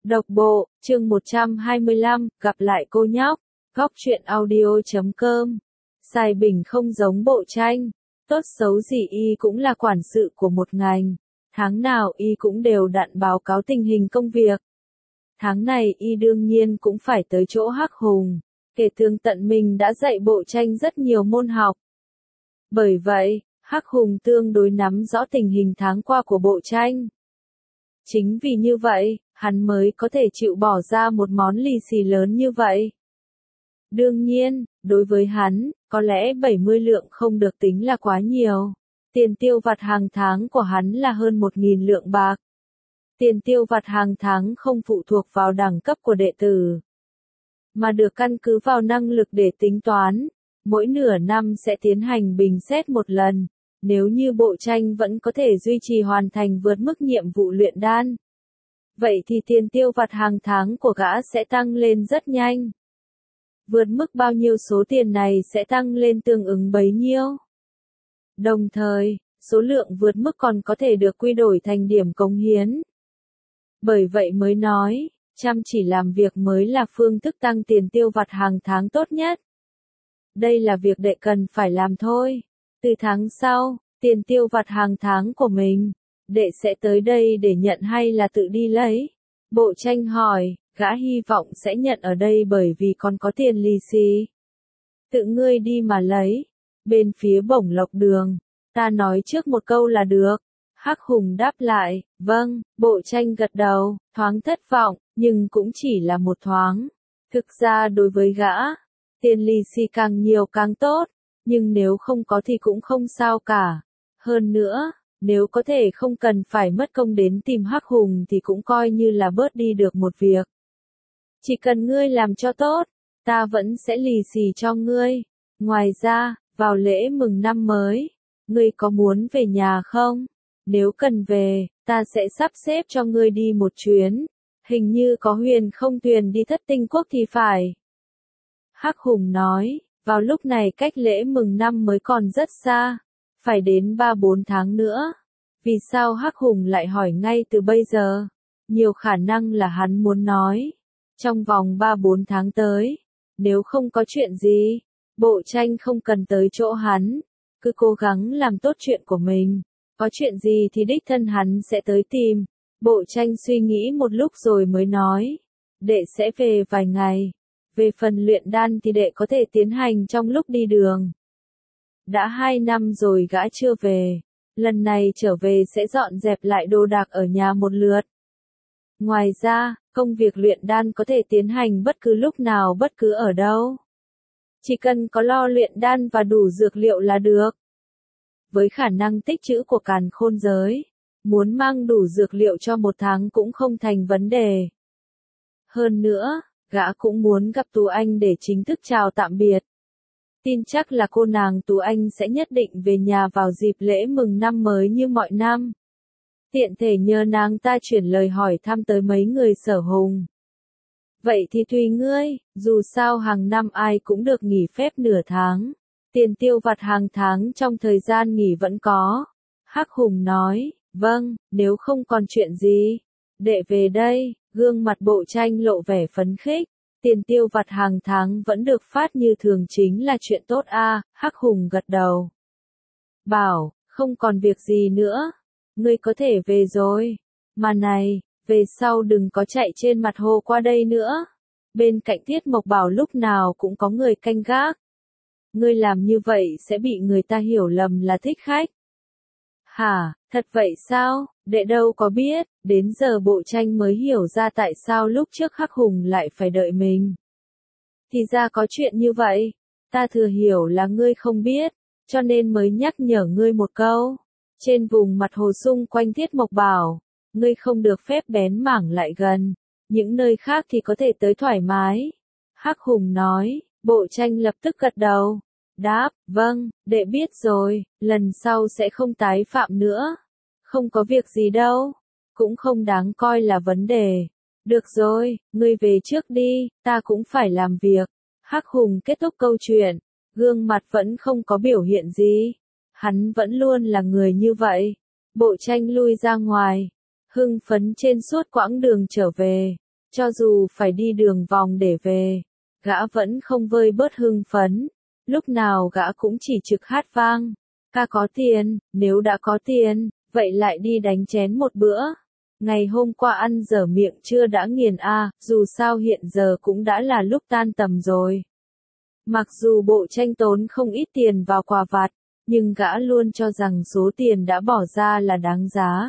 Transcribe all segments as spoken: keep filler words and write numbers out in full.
Độc bộ, chương một trăm hai mươi lăm, gặp lại cô nhóc. Góc truyện audio chấm com. Sài Bình không giống Bộ Tranh. Tốt xấu gì y cũng là quản sự của một ngành. Tháng nào y cũng đều đặn báo cáo tình hình công việc. Tháng này y đương nhiên cũng phải tới chỗ Hắc Hùng. Kể Tương Tận mình đã dạy Bộ Tranh rất nhiều môn học. Bởi vậy, Hắc Hùng tương đối nắm rõ tình hình tháng qua của Bộ Tranh. Chính vì như vậy, hắn mới có thể chịu bỏ ra một món lì xì lớn như vậy. Đương nhiên, đối với hắn, có lẽ bảy mươi lượng không được tính là quá nhiều. Tiền tiêu vặt hàng tháng của hắn là hơn một nghìn lượng bạc. Tiền tiêu vặt hàng tháng không phụ thuộc vào đẳng cấp của đệ tử, mà được căn cứ vào năng lực để tính toán. Mỗi nửa năm sẽ tiến hành bình xét một lần. Nếu như Bộ Tranh vẫn có thể duy trì hoàn thành vượt mức nhiệm vụ luyện đan, vậy thì tiền tiêu vặt hàng tháng của gã sẽ tăng lên rất nhanh. Vượt mức bao nhiêu số tiền này sẽ tăng lên tương ứng bấy nhiêu. Đồng thời, số lượng vượt mức còn có thể được quy đổi thành điểm cống hiến. Bởi vậy mới nói, chăm chỉ làm việc mới là phương thức tăng tiền tiêu vặt hàng tháng tốt nhất. Đây là việc đệ cần phải làm thôi. Từ tháng sau, tiền tiêu vặt hàng tháng của mình, đệ sẽ tới đây để nhận hay là tự đi lấy? Bộ Tranh hỏi, gã hy vọng sẽ nhận ở đây bởi vì còn có tiền lì xì. Tự ngươi đi mà lấy. Bên phía Bổng Lộc Đường, ta nói trước một câu là được. Hắc Hùng đáp lại, vâng. Bộ Tranh gật đầu, thoáng thất vọng, nhưng cũng chỉ là một thoáng. Thực ra đối với gã, tiền lì xì càng nhiều càng tốt. Nhưng nếu không có thì cũng không sao cả. Hơn nữa, nếu có thể không cần phải mất công đến tìm Hắc Hùng thì cũng coi như là bớt đi được một việc. Chỉ cần ngươi làm cho tốt, ta vẫn sẽ lì xì cho ngươi. Ngoài ra, vào lễ mừng năm mới, ngươi có muốn về nhà không? Nếu cần về, ta sẽ sắp xếp cho ngươi đi một chuyến. Hình như có Huyền Không Tuyền đi Thất Tinh Quốc thì phải. Hắc Hùng nói. Vào lúc này cách lễ mừng năm mới còn rất xa, phải đến ba bốn tháng nữa. Vì sao Hắc Hùng lại hỏi ngay từ bây giờ? Nhiều khả năng là hắn muốn nói, trong vòng ba bốn tháng tới, nếu không có chuyện gì, Bộ Tranh không cần tới chỗ hắn, cứ cố gắng làm tốt chuyện của mình. Có chuyện gì thì đích thân hắn sẽ tới tìm. Bộ Tranh suy nghĩ một lúc rồi mới nói, đệ sẽ về vài ngày. Về phần luyện đan thì đệ có thể tiến hành trong lúc đi đường. Đã hai năm rồi gã chưa về. Lần này trở về sẽ dọn dẹp lại đồ đạc ở nhà một lượt. Ngoài ra, công việc luyện đan có thể tiến hành bất cứ lúc nào bất cứ ở đâu. Chỉ cần có lo luyện đan và đủ dược liệu là được. Với khả năng tích trữ của Càn Khôn giới, muốn mang đủ dược liệu cho một tháng cũng không thành vấn đề. Hơn nữa, gã cũng muốn gặp Tú Anh để chính thức chào tạm biệt. Tin chắc là cô nàng Tú Anh sẽ nhất định về nhà vào dịp lễ mừng năm mới như mọi năm. Tiện thể nhờ nàng ta chuyển lời hỏi thăm tới mấy người Sở Hùng. Vậy thì tùy ngươi, dù sao hàng năm ai cũng được nghỉ phép nửa tháng. Tiền tiêu vặt hàng tháng trong thời gian nghỉ vẫn có. Hắc Hùng nói, vâng, nếu không còn chuyện gì, đệ về đây. Gương mặt Bộ Tranh lộ vẻ phấn khích, tiền tiêu vặt hàng tháng vẫn được phát như thường chính là chuyện tốt a. À, Hắc Hùng gật đầu. Bảo, không còn việc gì nữa, ngươi có thể về rồi. Mà này, về sau đừng có chạy trên mặt hồ qua đây nữa. Bên cạnh Tiết Mộc Bảo lúc nào cũng có người canh gác. Ngươi làm như vậy sẽ bị người ta hiểu lầm là thích khách. Hả, thật vậy sao? Đệ đâu có biết, đến giờ Bộ Tranh mới hiểu ra tại sao lúc trước Hắc Hùng lại phải đợi mình. Thì ra có chuyện như vậy, ta thừa hiểu là ngươi không biết, cho nên mới nhắc nhở ngươi một câu. Trên vùng mặt hồ xung quanh Thiết Mộc Bảo, ngươi không được phép bén mảng lại gần, những nơi khác thì có thể tới thoải mái. Hắc Hùng nói, Bộ Tranh lập tức gật đầu. Đáp, vâng, đệ biết rồi, lần sau sẽ không tái phạm nữa. Không có việc gì đâu, cũng không đáng coi là vấn đề. Được rồi, ngươi về trước đi, ta cũng phải làm việc. Hắc Hùng kết thúc câu chuyện, gương mặt vẫn không có biểu hiện gì. Hắn vẫn luôn là người như vậy. Bộ Tranh lui ra ngoài, hưng phấn trên suốt quãng đường trở về. Cho dù phải đi đường vòng để về, gã vẫn không vơi bớt hưng phấn, lúc nào gã cũng chỉ trực hát vang. Ta có tiền, nếu đã có tiền, vậy lại đi đánh chén một bữa. Ngày hôm qua ăn dở miệng chưa đã nghiền a, à, dù sao hiện giờ cũng đã là lúc tan tầm rồi. Mặc dù Bộ Tranh tốn không ít tiền vào quà vặt, nhưng gã luôn cho rằng số tiền đã bỏ ra là đáng giá.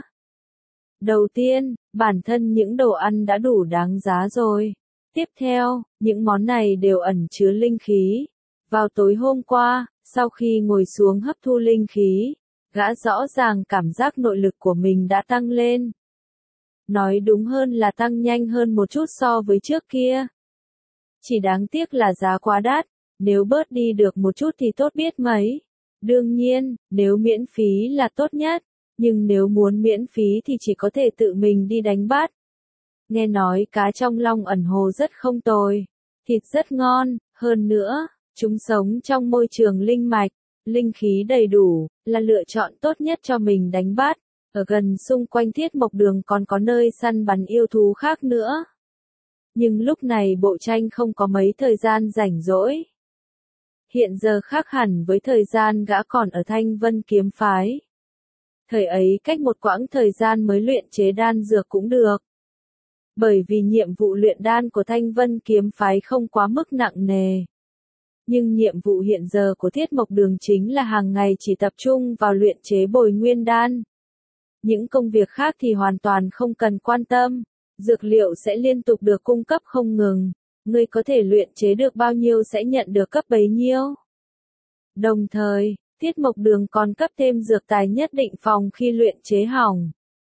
Đầu tiên, bản thân những đồ ăn đã đủ đáng giá rồi. Tiếp theo, những món này đều ẩn chứa linh khí. Vào tối hôm qua, sau khi ngồi xuống hấp thu linh khí, gã rõ ràng cảm giác nội lực của mình đã tăng lên. Nói đúng hơn là tăng nhanh hơn một chút so với trước kia. Chỉ đáng tiếc là giá quá đắt, nếu bớt đi được một chút thì tốt biết mấy. Đương nhiên, nếu miễn phí là tốt nhất, nhưng nếu muốn miễn phí thì chỉ có thể tự mình đi đánh bắt. Nghe nói cá trong Long Ẩn Hồ rất không tồi, thịt rất ngon, hơn nữa, chúng sống trong môi trường linh mạch, linh khí đầy đủ, là lựa chọn tốt nhất cho mình đánh bắt. Ở gần xung quanh Thiết Mộc Đường còn có nơi săn bắn yêu thú khác nữa. Nhưng lúc này Bộ Tranh không có mấy thời gian rảnh rỗi. Hiện giờ khác hẳn với thời gian gã còn ở Thanh Vân Kiếm Phái. Thời ấy cách một quãng thời gian mới luyện chế đan dược cũng được. Bởi vì nhiệm vụ luyện đan của Thanh Vân Kiếm Phái không quá mức nặng nề. Nhưng nhiệm vụ hiện giờ của Thiết Mộc Đường chính là hàng ngày chỉ tập trung vào luyện chế bồi nguyên đan. Những công việc khác thì hoàn toàn không cần quan tâm, dược liệu sẽ liên tục được cung cấp không ngừng, ngươi có thể luyện chế được bao nhiêu sẽ nhận được cấp bấy nhiêu. Đồng thời, Thiết Mộc Đường còn cấp thêm dược tài nhất định phòng khi luyện chế hỏng.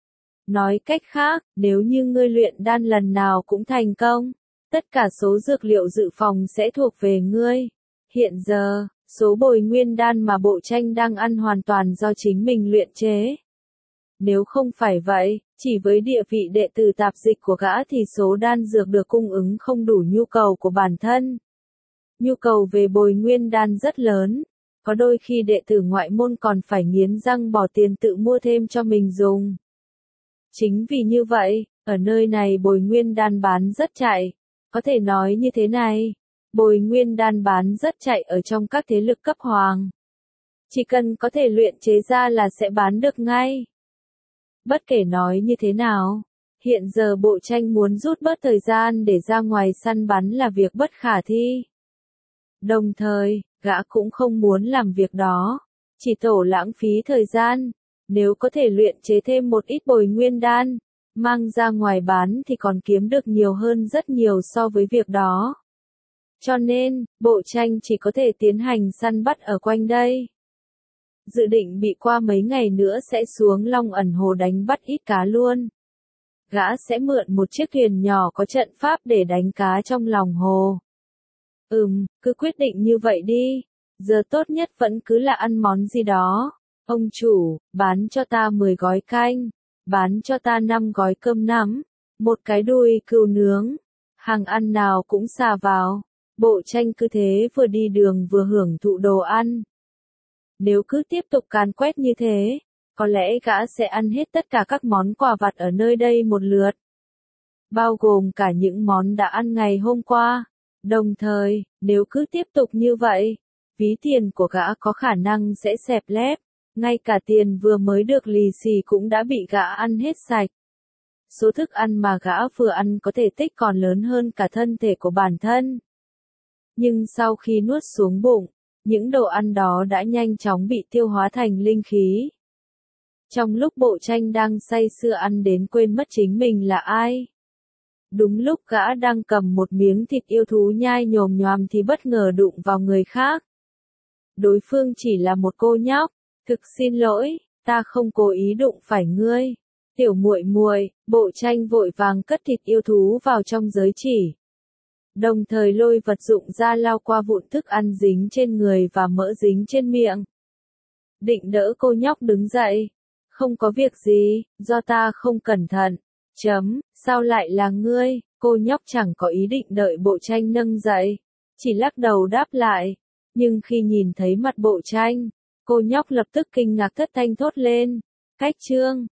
Nói cách khác, nếu như ngươi luyện đan lần nào cũng thành công, tất cả số dược liệu dự phòng sẽ thuộc về ngươi. Hiện giờ, số bồi nguyên đan mà Bộ Tranh đang ăn hoàn toàn do chính mình luyện chế. Nếu không phải vậy, chỉ với địa vị đệ tử tạp dịch của gã thì số đan dược được cung ứng không đủ nhu cầu của bản thân. Nhu cầu về bồi nguyên đan rất lớn, có đôi khi đệ tử ngoại môn còn phải nghiến răng bỏ tiền tự mua thêm cho mình dùng. Chính vì như vậy, ở nơi này bồi nguyên đan bán rất chạy. Có thể nói như thế này, bồi nguyên đan bán rất chạy ở trong các thế lực cấp hoàng. Chỉ cần có thể luyện chế ra là sẽ bán được ngay. Bất kể nói như thế nào, hiện giờ Bộ Tranh muốn rút bớt thời gian để ra ngoài săn bắn là việc bất khả thi. Đồng thời, gã cũng không muốn làm việc đó, chỉ tổ lãng phí thời gian. Nếu có thể luyện chế thêm một ít bồi nguyên đan, mang ra ngoài bán thì còn kiếm được nhiều hơn rất nhiều so với việc đó. Cho nên, Bộ Tranh chỉ có thể tiến hành săn bắt ở quanh đây. Dự định bị qua mấy ngày nữa sẽ xuống Long Ẩn Hồ đánh bắt ít cá luôn. Gã sẽ mượn một chiếc thuyền nhỏ có trận pháp để đánh cá trong lòng hồ. Ừm, cứ quyết định như vậy đi. Giờ tốt nhất vẫn cứ là ăn món gì đó. Ông chủ, bán cho ta mười gói canh, bán cho ta năm gói cơm nắm, một cái đùi cừu nướng. Hàng ăn nào cũng xà vào. Bộ Tranh cứ thế vừa đi đường vừa hưởng thụ đồ ăn. Nếu cứ tiếp tục càn quét như thế, có lẽ gã sẽ ăn hết tất cả các món quà vặt ở nơi đây một lượt. Bao gồm cả những món đã ăn ngày hôm qua. Đồng thời, nếu cứ tiếp tục như vậy, ví tiền của gã có khả năng sẽ xẹp lép. Ngay cả tiền vừa mới được lì xì cũng đã bị gã ăn hết sạch. Số thức ăn mà gã vừa ăn có thể tích còn lớn hơn cả thân thể của bản thân. Nhưng sau khi nuốt xuống bụng, những đồ ăn đó đã nhanh chóng bị tiêu hóa thành linh khí. Trong lúc Bộ Tranh đang say sưa ăn đến quên mất chính mình là ai. Đúng lúc gã đang cầm một miếng thịt yêu thú nhai nhồm nhoàm thì bất ngờ đụng vào người khác. Đối phương chỉ là một cô nhóc. Thực xin lỗi, ta không cố ý đụng phải ngươi. Tiểu muội muội, Bộ Tranh vội vàng cất thịt yêu thú vào trong giới chỉ. Đồng thời lôi vật dụng ra lau qua vụn thức ăn dính trên người và mỡ dính trên miệng. Định đỡ cô nhóc đứng dậy. Không có việc gì, do ta không cẩn thận. Chấm, sao lại là ngươi? Cô nhóc chẳng có ý định đợi Bộ Tranh nâng dậy. Chỉ lắc đầu đáp lại. Nhưng khi nhìn thấy mặt Bộ Tranh, cô nhóc lập tức kinh ngạc thất thanh thốt lên. Cách Trương,